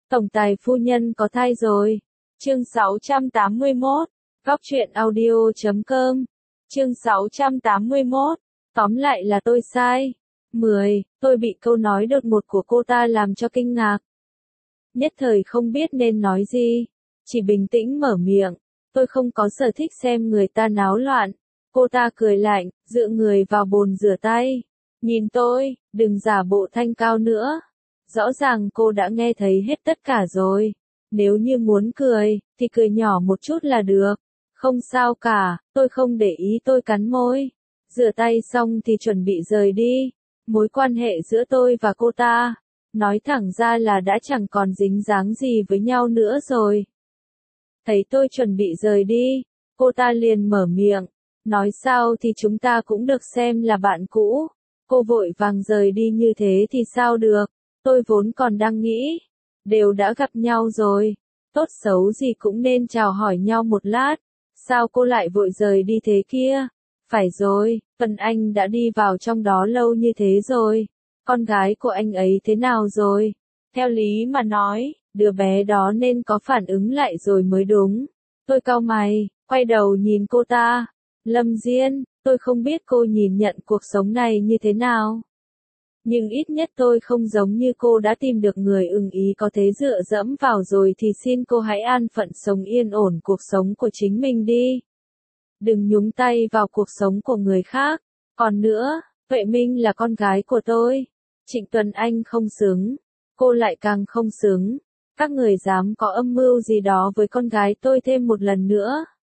Tổng tài phu nhân có thai rồi. Chương 681. Góc truyện audio.com. Chương 681. Tóm lại là tôi sai. 10. Tôi bị câu nói đột ngột của cô ta làm cho kinh ngạc. Nhất thời không biết nên nói gì. Chỉ bình tĩnh mở miệng. Tôi không có sở thích xem người ta náo loạn. Cô ta cười lạnh, dựa người vào bồn rửa tay. Nhìn tôi, đừng giả bộ thanh cao nữa. Rõ ràng cô đã nghe thấy hết tất cả rồi. Nếu như muốn cười, thì cười nhỏ một chút là được. Không sao cả, tôi không để ý. Tôi cắn môi. Rửa tay xong thì chuẩn bị rời đi. Mối quan hệ giữa tôi và cô ta, nói thẳng ra là đã chẳng còn dính dáng gì với nhau nữa rồi. Thấy tôi chuẩn bị rời đi, cô ta liền mở miệng. Nói sao thì chúng ta cũng được xem là bạn cũ. Cô vội vàng rời đi như thế thì sao được. Tôi vốn còn đang nghĩ, đều đã gặp nhau rồi, tốt xấu gì cũng nên chào hỏi nhau một lát. Sao cô lại vội rời đi thế kia? Phải rồi, Vân Anh đã đi vào trong đó lâu như thế rồi. Con gái của anh ấy thế nào rồi? Theo lý mà nói, đứa bé đó nên có phản ứng lại rồi mới đúng. Tôi cau mày, quay đầu nhìn cô ta. Lâm Diên, tôi không biết cô nhìn nhận cuộc sống này như thế nào. Nhưng ít nhất tôi không giống như cô đã tìm được người ưng ý có thể dựa dẫm vào rồi thì xin cô hãy an phận sống yên ổn cuộc sống của chính mình đi. Đừng nhúng tay vào cuộc sống của người khác. Còn nữa, Tuệ Minh là con gái của tôi. Trịnh Tuấn Anh không xứng. Cô lại càng không xứng. Các người dám có âm mưu gì đó với con gái tôi thêm một lần nữa.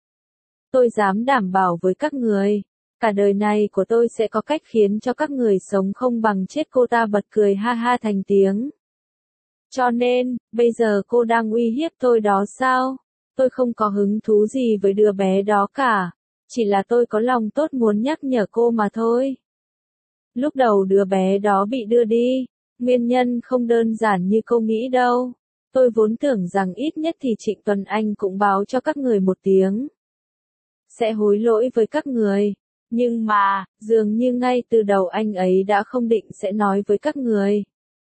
Tôi dám đảm bảo với các người. Cả đời này của tôi sẽ có cách khiến cho các người sống không bằng chết. Cô ta bật cười ha ha thành tiếng. Cho nên, bây giờ cô đang uy hiếp tôi đó sao? Tôi không có hứng thú gì với đứa bé đó cả. Chỉ là tôi có lòng tốt muốn nhắc nhở cô mà thôi. Lúc đầu đứa bé đó bị đưa đi. Nguyên nhân không đơn giản như cô nghĩ đâu. Tôi vốn tưởng rằng ít nhất thì Trịnh Tuấn Anh cũng báo cho các người một tiếng. Sẽ hối lỗi với các người. Nhưng mà, dường như ngay từ đầu anh ấy đã không định sẽ nói với các người.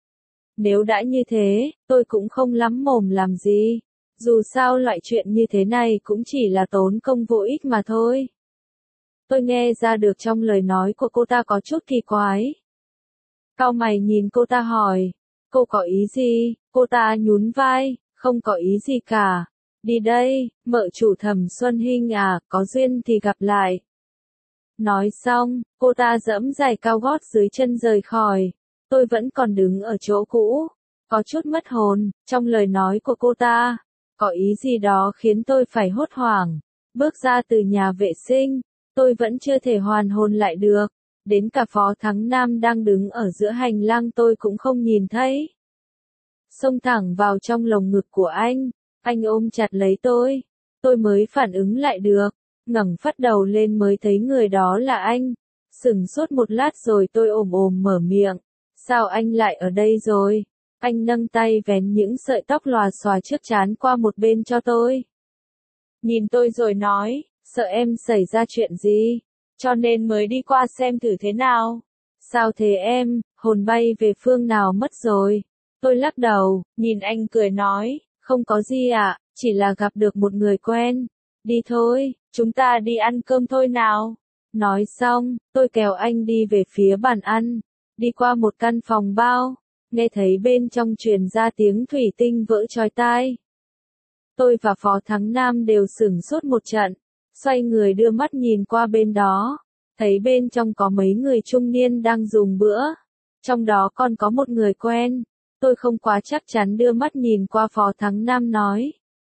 Nếu đã như thế, tôi cũng không lắm mồm làm gì. Dù sao loại chuyện như thế này cũng chỉ là tốn công vô ích mà thôi. Tôi nghe ra được trong lời nói của cô ta có chút kỳ quái. Cau mày nhìn cô ta hỏi, cô có ý gì? Cô ta nhún vai, không có ý gì cả. Đi đây, mợ chủ Thẩm Xuân Hinh à, có duyên thì gặp lại. Nói xong, cô ta giẫm giày cao gót dưới chân rời khỏi. Tôi vẫn còn đứng ở chỗ cũ, có chút mất hồn. Trong lời nói của cô ta, có ý gì đó khiến tôi phải hốt hoảng. Bước ra từ nhà vệ sinh, tôi vẫn chưa thể hoàn hồn lại được. Đến cả Phó Thắng Nam đang đứng ở giữa hành lang tôi cũng không nhìn thấy. Xông thẳng vào trong lồng ngực của anh ôm chặt lấy tôi mới phản ứng lại được. Ngẩng phát đầu lên mới thấy người đó là anh. Sửng sốt một lát rồi tôi ồm mở miệng. Sao anh lại ở đây rồi? Anh nâng tay vén những sợi tóc lòa xòa trước trán qua một bên cho tôi. Nhìn tôi rồi nói, sợ em xảy ra chuyện gì, cho nên mới đi qua xem thử thế nào. Sao thế em, hồn bay về phương nào mất rồi? Tôi lắc đầu, nhìn anh cười nói, không có gì ạ, chỉ là gặp được một người quen. Đi thôi, chúng ta đi ăn cơm thôi nào. Nói xong, tôi kéo anh đi về phía bàn ăn. Đi qua một căn phòng bao, nghe thấy bên trong truyền ra tiếng thủy tinh vỡ chói tai. Tôi và Phó Thắng Nam đều sửng sốt một trận, xoay người đưa mắt nhìn qua bên đó, thấy bên trong có mấy người trung niên đang dùng bữa, trong đó còn có một người quen. Tôi không quá chắc chắn đưa mắt nhìn qua Phó Thắng Nam nói.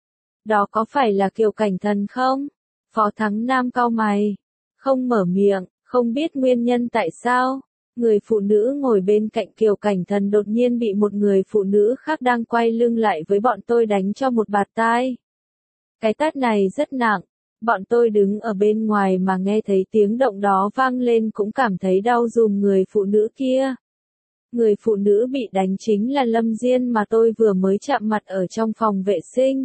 Đó có phải là Kiều Cảnh Thần không? Phó Thắng Nam cau mày, không mở miệng, không biết nguyên nhân tại sao. Người phụ nữ ngồi bên cạnh Kiều Cảnh Thần đột nhiên bị một người phụ nữ khác đang quay lưng lại với bọn tôi đánh cho một bạt tai. Cái tát này rất nặng, bọn tôi đứng ở bên ngoài mà nghe thấy tiếng động đó vang lên cũng cảm thấy đau giùm người phụ nữ kia. Người phụ nữ bị đánh chính là Lâm Diên mà tôi vừa mới chạm mặt ở trong phòng vệ sinh.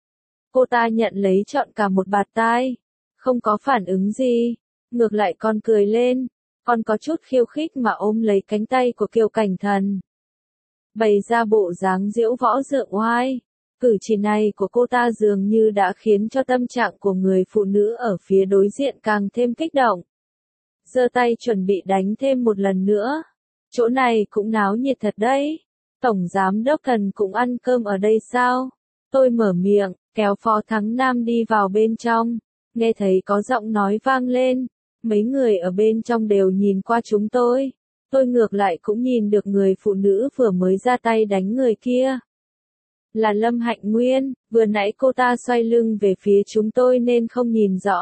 Cô ta nhận lấy trọn cả một bạt tai, không có phản ứng gì, ngược lại còn cười lên, còn có chút khiêu khích mà ôm lấy cánh tay của Kiều Cảnh Thần. bày ra bộ dáng diễu võ dượng oai. Cử chỉ này của cô ta dường như đã khiến cho tâm trạng của người phụ nữ ở phía đối diện càng thêm kích động. Giơ tay chuẩn bị đánh thêm một lần nữa. Chỗ này cũng náo nhiệt thật đấy. Tổng giám đốc Thần cũng ăn cơm ở đây sao? Tôi mở miệng, kéo Phó Thắng Nam đi vào bên trong. Nghe thấy có giọng nói vang lên. Mấy người ở bên trong đều nhìn qua chúng tôi. Tôi ngược lại cũng nhìn được người phụ nữ vừa mới ra tay đánh người kia. Là Lâm Hạnh Nguyên, vừa nãy cô ta xoay lưng về phía chúng tôi nên không nhìn rõ.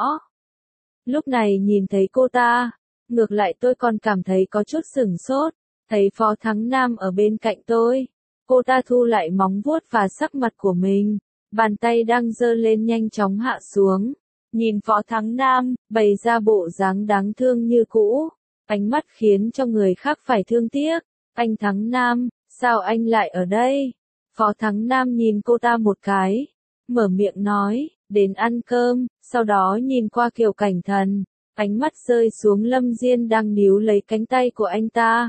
Lúc này nhìn thấy cô ta, ngược lại tôi còn cảm thấy có chút sửng sốt, thấy Phó Thắng Nam ở bên cạnh tôi. Cô ta thu lại móng vuốt và sắc mặt của mình, bàn tay đang giơ lên nhanh chóng hạ xuống. Nhìn Phó Thắng Nam, bày ra bộ dáng đáng thương như cũ, ánh mắt khiến cho người khác phải thương tiếc. Anh Thắng Nam, sao anh lại ở đây? Phó Thắng Nam nhìn cô ta một cái, mở miệng nói, đến ăn cơm, sau đó nhìn qua Kiều Cảnh Thần, ánh mắt rơi xuống Lâm Diên đang níu lấy cánh tay của anh ta.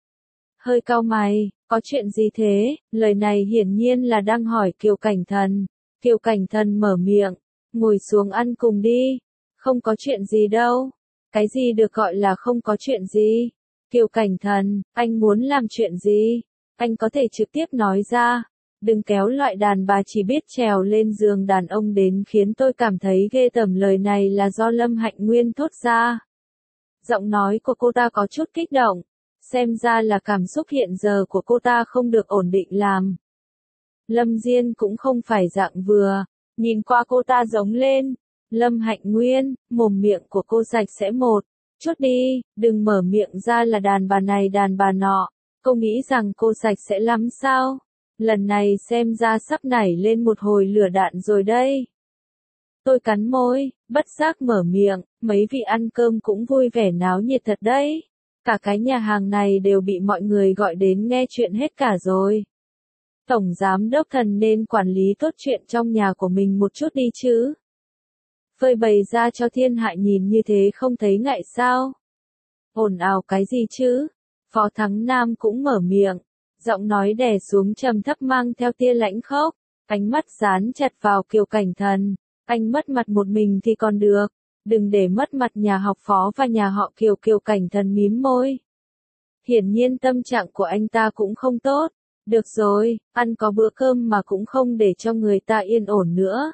Hơi cau mày, có chuyện gì thế? Lời này hiển nhiên là đang hỏi Kiều Cảnh Thần. Kiều Cảnh Thần mở miệng, ngồi xuống ăn cùng đi. Không có chuyện gì đâu. Cái gì được gọi là không có chuyện gì? Kiều Cảnh Thần, anh muốn làm chuyện gì? Anh có thể trực tiếp nói ra. Đừng kéo loại đàn bà chỉ biết trèo lên giường đàn ông đến khiến tôi cảm thấy ghê tởm. Lời này là do Lâm Hạnh Nguyên thốt ra. Giọng nói của cô ta có chút kích động. Xem ra là cảm xúc hiện giờ của cô ta không được ổn định làm. Lâm Diên cũng không phải dạng vừa. Nhìn qua cô ta giống lên. Lâm Hạnh Nguyên, mồm miệng của cô sạch sẽ một chút đi, đừng mở miệng ra là đàn bà này đàn bà nọ. Cô nghĩ rằng cô sạch sẽ lắm sao? Lần này xem ra sắp nảy lên một hồi lửa đạn rồi đây. Tôi cắn môi, bất giác mở miệng, mấy vị ăn cơm cũng vui vẻ náo nhiệt thật đấy. Cả cái nhà hàng này đều bị mọi người gọi đến nghe chuyện hết cả rồi. Tổng giám đốc Thần nên quản lý tốt chuyện trong nhà của mình một chút đi chứ. Phơi bày ra cho thiên hạ nhìn như thế không thấy ngại sao? Ồn ào cái gì chứ? Phó Thắng Nam cũng mở miệng, giọng nói đè xuống trầm thấp mang theo tia lãnh khốc, ánh mắt dán chặt vào Kiều Cảnh Thần. Anh mất mặt một mình thì còn được, đừng để mất mặt nhà học Phó và nhà họ Kiều. Kiều Cảnh Thần mím môi. Hiển nhiên tâm trạng của anh ta cũng không tốt. Được rồi, ăn có bữa cơm mà cũng không để cho người ta yên ổn nữa.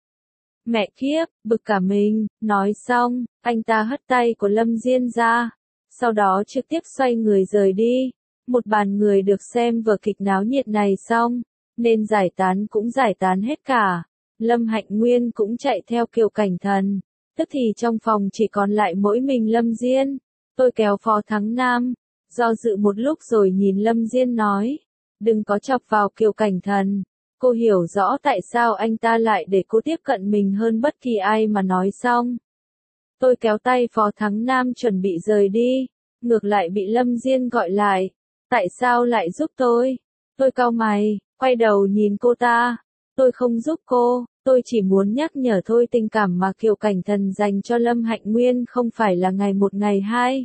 Mẹ kiếp, bực cả mình. Nói xong, anh ta hất tay của Lâm Diên ra, sau đó trực tiếp xoay người rời đi. Một bàn người được xem vở kịch náo nhiệt này xong, nên giải tán cũng giải tán hết cả. Lâm Hạnh Nguyên cũng chạy theo Kiều Cảnh Thần, tức thì trong phòng chỉ còn lại mỗi mình Lâm Diên. Tôi kéo Phó Thắng Nam, do dự một lúc rồi nhìn Lâm Diên nói, đừng có chọc vào Kiều Cảnh Thần. Cô hiểu rõ tại sao anh ta lại để cô tiếp cận mình hơn bất kỳ ai mà nói xong. Tôi kéo tay Phó Thắng Nam chuẩn bị rời đi, ngược lại bị Lâm Diên gọi lại. Tại sao lại giúp tôi? Tôi cau mày, quay đầu nhìn cô ta. Tôi không giúp cô, tôi chỉ muốn nhắc nhở thôi. Tình cảm mà Kiều Cảnh Thần dành cho Lâm Hạnh Nguyên không phải là ngày một ngày hai.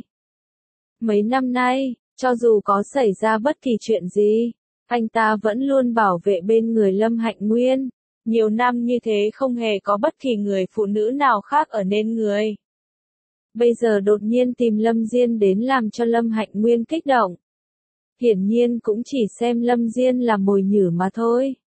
Mấy năm nay, cho dù có xảy ra bất kỳ chuyện gì, anh ta vẫn luôn bảo vệ bên người Lâm Hạnh Nguyên. Nhiều năm như thế không hề có bất kỳ người phụ nữ nào khác ở nên người. Bây giờ đột nhiên tìm Lâm Diên đến làm cho Lâm Hạnh Nguyên kích động. Hiển nhiên cũng chỉ xem Lâm Diên là mồi nhử mà thôi.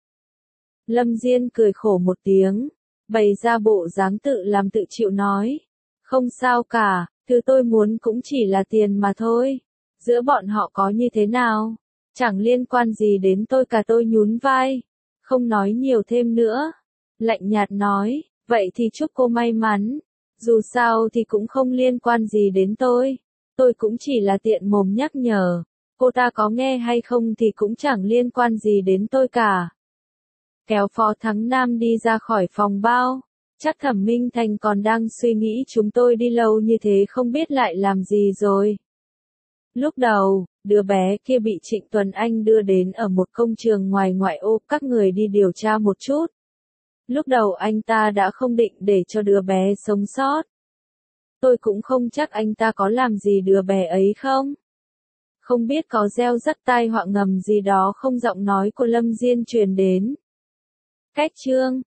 Lâm Diên cười khổ một tiếng, bày ra bộ dáng tự làm tự chịu nói. Không sao cả, thứ tôi muốn cũng chỉ là tiền mà thôi. Giữa bọn họ có như thế nào? Chẳng liên quan gì đến tôi cả. Tôi nhún vai, không nói nhiều thêm nữa. Lạnh nhạt nói, vậy thì chúc cô may mắn. Dù sao thì cũng không liên quan gì đến tôi. Tôi cũng chỉ là tiện mồm nhắc nhở. Cô ta có nghe hay không thì cũng chẳng liên quan gì đến tôi cả. Kéo Phó Thắng Nam đi ra khỏi phòng bao. Chắc Thẩm Minh Thành còn đang suy nghĩ chúng tôi đi lâu như thế không biết lại làm gì rồi. Lúc đầu, đứa bé kia bị Trịnh Tuấn Anh đưa đến ở một công trường ngoài ngoại ô, các người đi điều tra một chút. Lúc đầu anh ta đã không định để cho đứa bé sống sót. Tôi cũng không chắc anh ta có làm gì đứa bé ấy không. Không biết có gieo rắc tai họa ngầm gì đó không, giọng nói của Lâm Diên truyền đến. Cách chương